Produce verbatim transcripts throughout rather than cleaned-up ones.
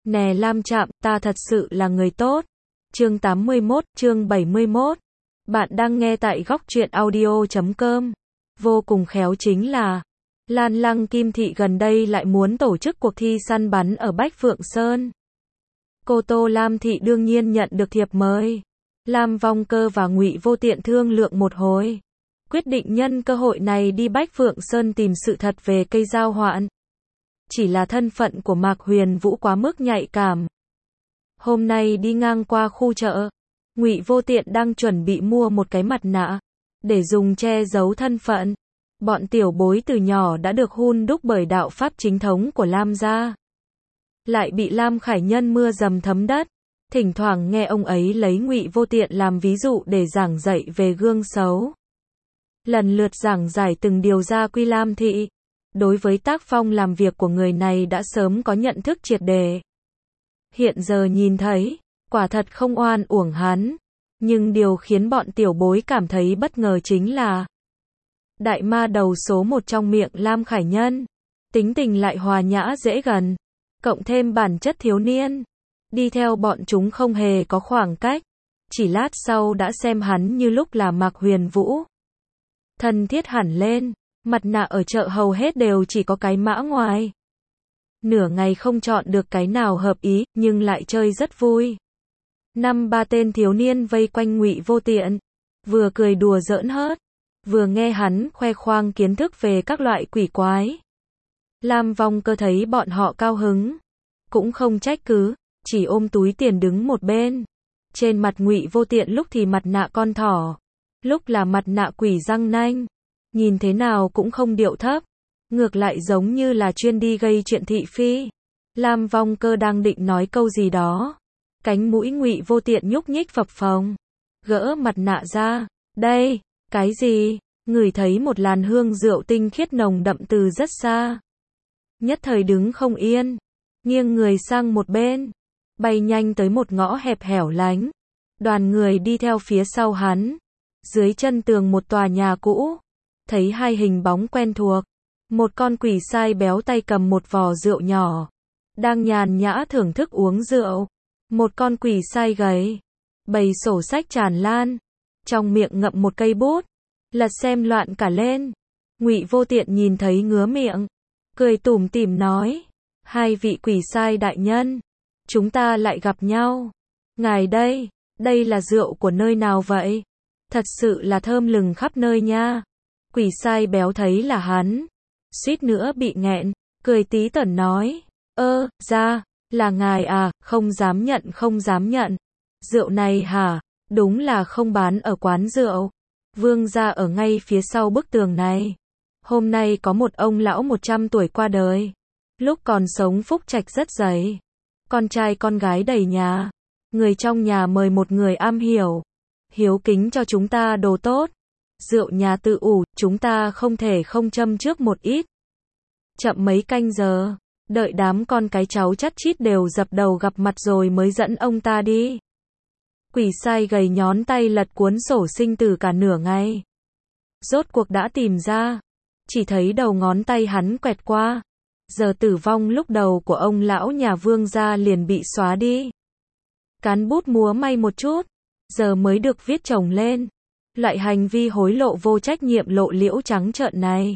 Nè Lam Trạm, ta thật sự là người tốt. Chương tám mươi mốt, chương bảy mươi mốt. Bạn đang nghe tại góc truyện audio chấm com. Vô cùng khéo chính là Lan Lăng Kim Thị gần đây lại muốn tổ chức cuộc thi săn bắn ở Bách Phượng Sơn. Cô Tô Lam Thị đương nhiên nhận được thiệp mời. Lam Vong Cơ và Ngụy Vô Tiện thương lượng một hồi, quyết định nhân cơ hội này đi Bách Phượng Sơn tìm sự thật về cây dao hoạn. Chỉ là thân phận của Mạc Huyền Vũ quá mức nhạy cảm. Hôm nay đi ngang qua khu chợ, Ngụy Vô Tiện đang chuẩn bị mua một cái mặt nạ để dùng che giấu thân phận. Bọn tiểu bối từ nhỏ đã được hun đúc bởi đạo pháp chính thống của Lam gia, lại bị Lam Khải Nhân mưa dầm thấm đất. Thỉnh thoảng nghe ông ấy lấy Ngụy Vô Tiện làm ví dụ để giảng dạy về gương xấu. Lần lượt giảng giải từng điều gia quy Lam thị. Đối với tác phong làm việc của người này đã sớm có nhận thức triệt để. Hiện giờ nhìn thấy, quả thật không oan uổng hắn. Nhưng điều khiến bọn tiểu bối cảm thấy bất ngờ chính là đại ma đầu số một trong miệng Lam Khải Nhân, tính tình lại hòa nhã dễ gần, cộng thêm bản chất thiếu niên, đi theo bọn chúng không hề có khoảng cách. Chỉ lát sau đã xem hắn như lúc là Mạc Huyền Vũ. Thân thiết hẳn lên. Mặt nạ ở chợ hầu hết đều chỉ có cái mã ngoài. Nửa ngày không chọn được cái nào hợp ý, nhưng lại chơi rất vui. Năm ba tên thiếu niên vây quanh Ngụy Vô Tiện, vừa cười đùa giỡn hớt, vừa nghe hắn khoe khoang kiến thức về các loại quỷ quái. Lam Vong Cơ thấy bọn họ cao hứng, cũng không trách cứ, chỉ ôm túi tiền đứng một bên. Trên mặt Ngụy Vô Tiện lúc thì mặt nạ con thỏ, lúc là mặt nạ quỷ răng nanh. Nhìn thế nào cũng không điệu thấp, ngược lại giống như là chuyên đi gây chuyện thị phi. Lam Vong Cơ đang định nói câu gì đó, cánh mũi Ngụy Vô Tiện nhúc nhích phập phồng, gỡ mặt nạ ra. Đây, cái gì? Ngửi thấy một làn hương rượu tinh khiết nồng đậm từ rất xa. Nhất thời đứng không yên, nghiêng người sang một bên, bay nhanh tới một ngõ hẹp hẻo lánh. Đoàn người đi theo phía sau hắn, dưới chân tường một tòa nhà cũ. Thấy hai hình bóng quen thuộc, một con quỷ sai béo tay cầm một vò rượu nhỏ, đang nhàn nhã thưởng thức uống rượu. Một con quỷ sai gầy, bày sổ sách tràn lan, trong miệng ngậm một cây bút, lật xem loạn cả lên. Ngụy Vô Tiện nhìn thấy ngứa miệng, cười tủm tỉm nói: hai vị quỷ sai đại nhân, chúng ta lại gặp nhau. Ngài đây, đây là rượu của nơi nào vậy? Thật sự là thơm lừng khắp nơi nha. Quỷ sai béo thấy là hắn, suýt nữa bị nghẹn, cười tí tởn nói: ơ, ra, là ngài à, không dám nhận không dám nhận. Rượu này hả? Đúng là không bán ở quán rượu. Vương gia ở ngay phía sau bức tường này. Hôm nay có một ông lão một trăm tuổi qua đời. Lúc còn sống phúc trạch rất dày. Con trai con gái đầy nhà. Người trong nhà mời một người am hiểu, hiếu kính cho chúng ta đồ tốt. Rượu nhà tự ủ, chúng ta không thể không châm trước một ít. Chậm mấy canh giờ, đợi đám con cái cháu chắt chít đều dập đầu gặp mặt rồi mới dẫn ông ta đi. Quỷ sai gầy nhón tay lật cuốn sổ sinh tử cả nửa ngày. Rốt cuộc đã tìm ra, chỉ thấy đầu ngón tay hắn quẹt qua. Giờ tử vong lúc đầu của ông lão nhà Vương gia liền bị xóa đi. Cán bút múa may một chút, giờ mới được viết chồng lên. Loại hành vi hối lộ vô trách nhiệm lộ liễu trắng trợn này,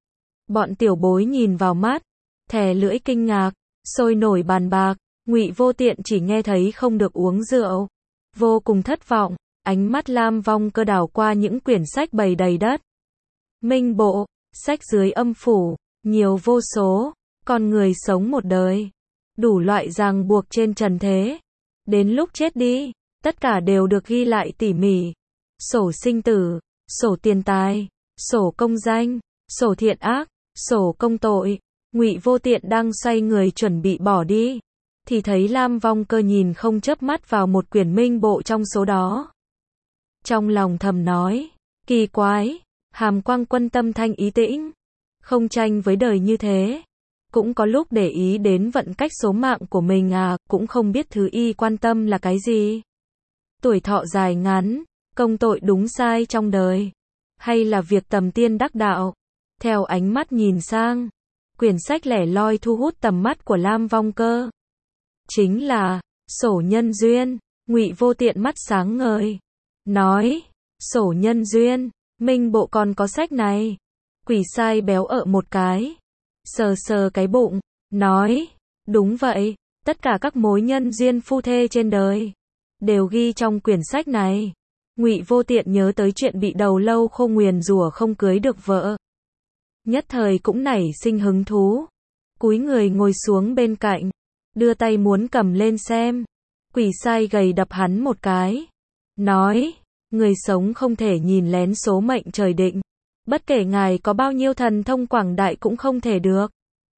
bọn tiểu bối nhìn vào mắt, thè lưỡi kinh ngạc, sôi nổi bàn bạc. Ngụy Vô Tiện chỉ nghe thấy không được uống rượu, vô cùng thất vọng. Ánh mắt Lam Vong Cơ đảo qua những quyển sách bày đầy đất. Minh bộ, sách dưới âm phủ, nhiều vô số, con người sống một đời, đủ loại ràng buộc trên trần thế. Đến lúc chết đi, tất cả đều được ghi lại tỉ mỉ. Sổ sinh tử, sổ tiền tài, sổ công danh, sổ thiện ác, sổ công tội. Ngụy Vô Tiện đang xoay người chuẩn bị bỏ đi, thì thấy Lam Vong Cơ nhìn không chớp mắt vào một quyển minh bộ trong số đó. Trong lòng thầm nói, kỳ quái, Hàm Quang Quân tâm thanh ý tĩnh, không tranh với đời như thế. Cũng có lúc để ý đến vận cách số mạng của mình à, cũng không biết thứ y quan tâm là cái gì. Tuổi thọ dài ngắn, công tội đúng sai trong đời, hay là việc tầm tiên đắc đạo. Theo ánh mắt nhìn sang, quyển sách lẻ loi thu hút tầm mắt của Lam Vong Cơ. chính là sổ nhân duyên. Ngụy Vô Tiện mắt sáng ngời, nói, sổ nhân duyên, Minh Bộ còn có sách này. Quỷ sai béo ợ một cái, sờ sờ cái bụng, nói, đúng vậy, tất cả các mối nhân duyên phu thê trên đời đều ghi trong quyển sách này. Ngụy Vô Tiện nhớ tới chuyện bị đầu lâu khô nguyền rủa không cưới được vợ, nhất thời cũng nảy sinh hứng thú, cúi người ngồi xuống bên cạnh, đưa tay muốn cầm lên xem. Quỷ sai gầy đập hắn một cái, nói, người sống không thể nhìn lén số mệnh trời định, bất kể ngài có bao nhiêu thần thông quảng đại cũng không thể được.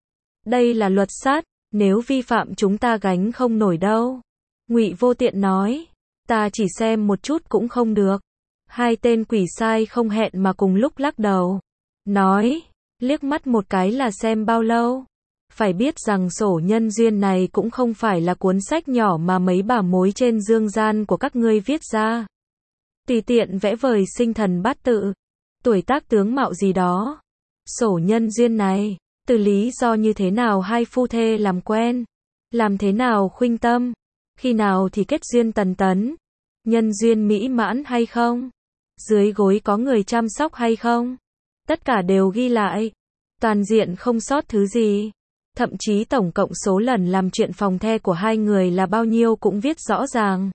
Đây là luật sát, nếu vi phạm chúng ta gánh không nổi đâu. Ngụy Vô Tiện nói, ta chỉ xem một chút cũng không được. Hai tên quỷ sai không hẹn mà cùng lúc lắc đầu, nói, liếc mắt một cái là xem bao lâu. Phải biết rằng sổ nhân duyên này cũng không phải là cuốn sách nhỏ mà mấy bà mối trên dương gian của các ngươi viết ra. Tùy tiện vẽ vời sinh thần bát tự, tuổi tác tướng mạo gì đó. Sổ nhân duyên này, từ lý do như thế nào hai phu thê làm quen, làm thế nào khuynh tâm, khi nào thì kết duyên tần tấn, nhân duyên mỹ mãn hay không, dưới gối có người chăm sóc hay không, tất cả đều ghi lại, toàn diện không sót thứ gì. Thậm chí tổng cộng số lần làm chuyện phòng the của hai người là bao nhiêu cũng viết rõ ràng.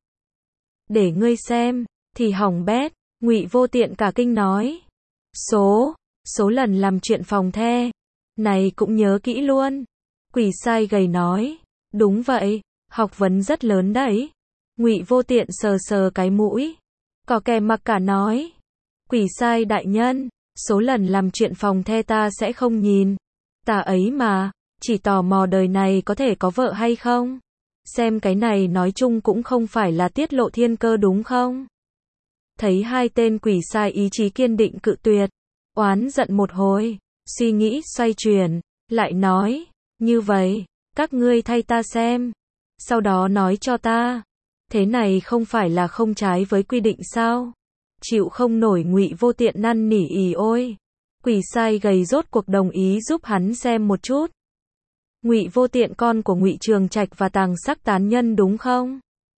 Để ngươi xem, thì hỏng bét. Ngụy Vô Tiện cả kinh nói, số, số lần làm chuyện phòng the, này cũng nhớ kỹ luôn. Quỷ sai gầy nói, đúng vậy, học vấn rất lớn đấy. Ngụy Vô Tiện sờ sờ cái mũi, có kè mặc cả nói, quỷ sai đại nhân, số lần làm chuyện phòng the ta sẽ không nhìn, ta ấy mà, chỉ tò mò đời này có thể có vợ hay không. Xem cái này nói chung cũng không phải là tiết lộ thiên cơ đúng không? Thấy hai tên quỷ sai ý chí kiên định cự tuyệt, oán giận một hồi, suy nghĩ xoay chuyển, lại nói, như vậy, các ngươi thay ta xem, sau đó nói cho ta, thế này không phải là không trái với quy định sao? Chịu không nổi Ngụy Vô Tiện năn nỉ ì ôi. Quỷ sai gầy rốt cuộc đồng ý giúp hắn xem một chút. Ngụy Vô Tiện con của Ngụy Trường Trạch và Tàng Sắc tán nhân đúng không?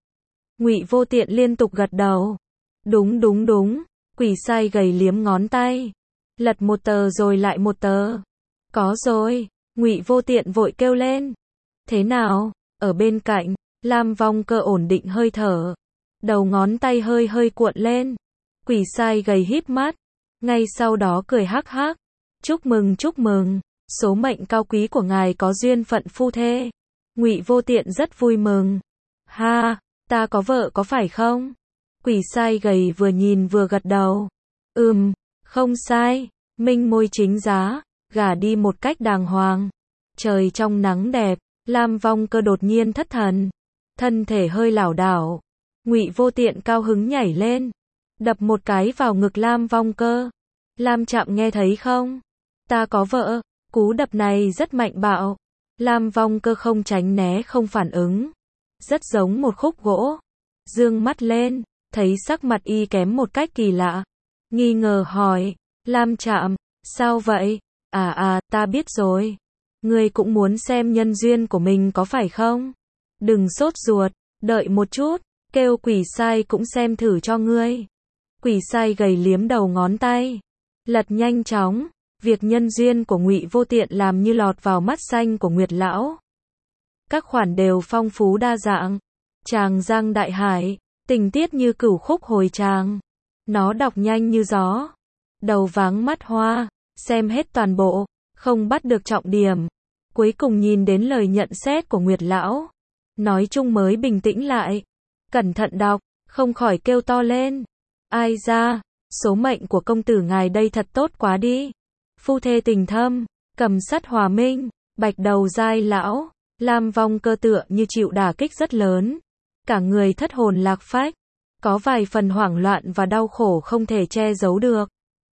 Ngụy Vô Tiện liên tục gật đầu. Đúng đúng đúng. Quỷ sai gầy liếm ngón tay, lật một tờ rồi lại một tờ. Có rồi. Ngụy Vô Tiện vội kêu lên. Thế nào? Ở bên cạnh, Lam Vong Cơ ổn định hơi thở, đầu ngón tay hơi hơi cuộn lên. Quỷ sai gầy híp mắt, ngay sau đó cười hắc hắc. Chúc mừng chúc mừng, số mệnh cao quý của ngài có duyên phận phu thê. Ngụy Vô Tiện rất vui mừng. Ha, ta có vợ có phải không? Quỷ sai gầy vừa nhìn vừa gật đầu. Ừm, không sai, minh môi chính giá, gả đi một cách đàng hoàng. Trời trong nắng đẹp, Lam Vong Cơ đột nhiên thất thần, thân thể hơi lảo đảo. Ngụy Vô Tiện cao hứng nhảy lên, đập một cái vào ngực Lam Vong Cơ. Lam Trạm nghe thấy không? Ta có vợ. Cú đập này rất mạnh bạo. Lam Vong Cơ không tránh né không phản ứng, rất giống một khúc gỗ. Dương mắt lên, thấy sắc mặt y kém một cách kỳ lạ, nghi ngờ hỏi, Lam Trạm, sao vậy? À à, ta biết rồi. Ngươi cũng muốn xem nhân duyên của mình có phải không? Đừng sốt ruột, đợi một chút, kêu quỷ sai cũng xem thử cho ngươi. Quỷ sai gầy liếm đầu ngón tay, lật nhanh chóng. Việc nhân duyên của Ngụy Vô Tiện làm như lọt vào mắt xanh của Nguyệt lão. Các khoản đều phong phú đa dạng, tràng giang đại hải, tình tiết như cửu khúc hồi tràng. Nó đọc nhanh như gió, đầu váng mắt hoa, xem hết toàn bộ, không bắt được trọng điểm. Cuối cùng nhìn đến lời nhận xét của Nguyệt lão, nói chung mới bình tĩnh lại. Cẩn thận đọc, không khỏi kêu to lên. Ai ra, số mệnh của công tử ngài đây thật tốt quá đi. Phu thê tình thâm, cầm sắt hòa minh, bạch đầu giai lão. Lam Vong Cơ tựa như chịu đả kích rất lớn, cả người thất hồn lạc phách, có vài phần hoảng loạn và đau khổ không thể che giấu được.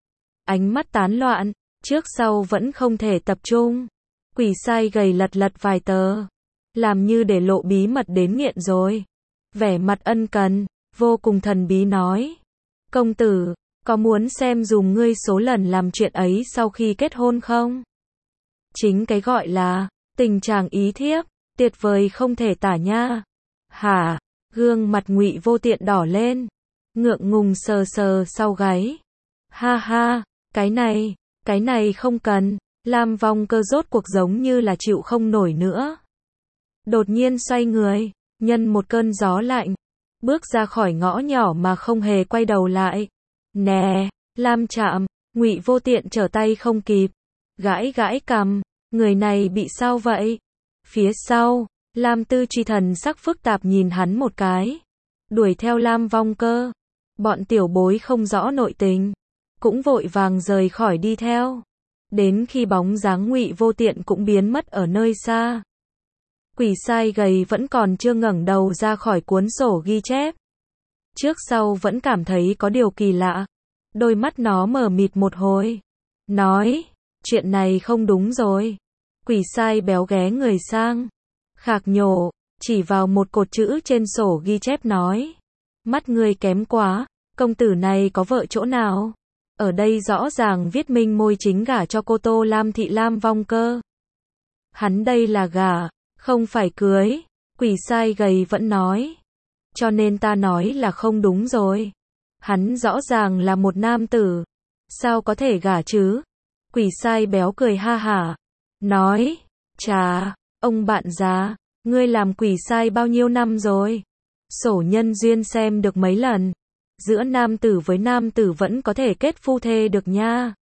Ánh mắt tán loạn, trước sau vẫn không thể tập trung. Quỷ sai gầy lật lật vài tờ, làm như để lộ bí mật đến nghiện rồi. Vẻ mặt ân cần, vô cùng thần bí nói, công tử, có muốn xem dùm ngươi số lần làm chuyện ấy sau khi kết hôn không? Chính cái gọi là tình trạng ý thiếp, Tuyệt vời không thể tả nha. Hả? Gương mặt Ngụy Vô Tiện đỏ lên, ngượng ngùng sờ sờ sau gáy. Ha ha, cái này, cái này không cần. Lam Vong Cơ rốt cuộc giống như là chịu không nổi nữa. Đột nhiên xoay người, nhân một cơn gió lạnh, bước ra khỏi ngõ nhỏ mà không hề quay đầu lại. Nè, Lam Trạm, Ngụy Vô Tiện trở tay không kịp, gãi gãi cằm, người này bị sao vậy? Phía sau, Lam Tư Truy thần sắc phức tạp nhìn hắn một cái, đuổi theo Lam Vong Cơ. Bọn tiểu bối không rõ nội tình, cũng vội vàng rời khỏi đi theo. Đến khi bóng dáng Ngụy Vô Tiện cũng biến mất ở nơi xa. Quỷ sai gầy vẫn còn chưa ngẩng đầu ra khỏi cuốn sổ ghi chép. Trước sau vẫn cảm thấy có điều kỳ lạ. Đôi mắt nó mờ mịt một hồi. Nói, chuyện này không đúng rồi. Quỷ sai béo ghé người sang. Khạc nhổ, chỉ vào một cột chữ trên sổ ghi chép nói. Mắt ngươi kém quá, công tử này có vợ chỗ nào? Ở đây rõ ràng viết minh môi chính gả cho cô Tô Lam Thị Lam Vong Cơ. Hắn đây là gả, không phải cưới. Quỷ sai gầy vẫn nói. Cho nên ta nói là không đúng rồi. Hắn rõ ràng là một nam tử. Sao có thể gả chứ? Quỷ sai béo cười ha hả. Nói, chà, ông bạn già, ngươi làm quỷ sai bao nhiêu năm rồi? Sổ nhân duyên xem được mấy lần. Giữa nam tử với nam tử vẫn có thể kết phu thê được nha.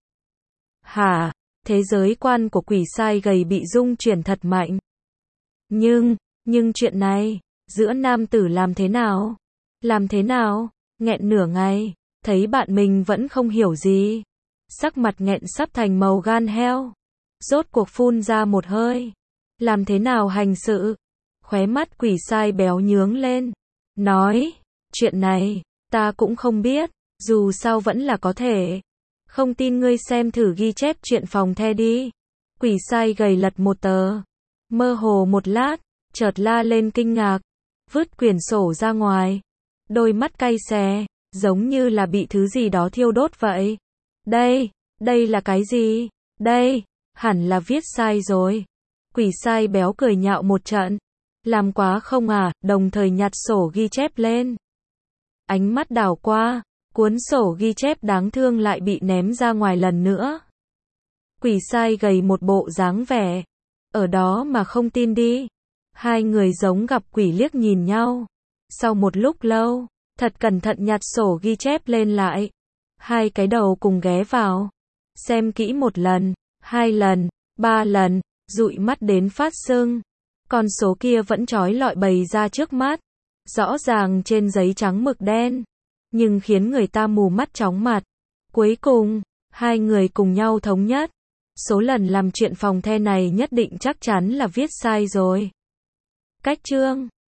Hả? Thế giới quan của quỷ sai gầy bị rung chuyển thật mạnh. Nhưng, nhưng chuyện này, giữa nam tử làm thế nào? Làm thế nào? Nghẹn nửa ngày, thấy bạn mình vẫn không hiểu gì. Sắc mặt nghẹn sắp thành màu gan heo. Rốt cuộc phun ra một hơi. Làm thế nào hành sự? Khóe mắt quỷ sai béo nhướng lên. Nói, chuyện này, ta cũng không biết, dù sao vẫn là có thể. Không tin ngươi xem thử ghi chép chuyện phòng the đi. Quỷ sai gầy lật một tờ. Mơ hồ một lát, chợt la lên kinh ngạc. Vứt quyển sổ ra ngoài. Đôi mắt cay xè, giống như là bị thứ gì đó thiêu đốt vậy. Đây, đây là cái gì? Đây, hẳn là viết sai rồi. Quỷ sai béo cười nhạo một trận. Làm quá không à, đồng thời nhặt sổ ghi chép lên. Ánh mắt đảo qua, cuốn sổ ghi chép đáng thương lại bị ném ra ngoài lần nữa. Quỷ sai gầy một bộ dáng vẻ. Ở đó mà không tin đi. Hai người giống gặp quỷ liếc nhìn nhau. Sau một lúc lâu, thật cẩn thận nhặt sổ ghi chép lên lại. Hai cái đầu cùng ghé vào. Xem kỹ một lần, hai lần, ba lần, dụi mắt đến phát sưng. Con số kia vẫn chói lọi bày ra trước mắt. Rõ ràng trên giấy trắng mực đen. Nhưng khiến người ta mù mắt chóng mặt. Cuối cùng, hai người cùng nhau thống nhất. Số lần làm chuyện phòng the này nhất định chắc chắn là viết sai rồi. Cách chương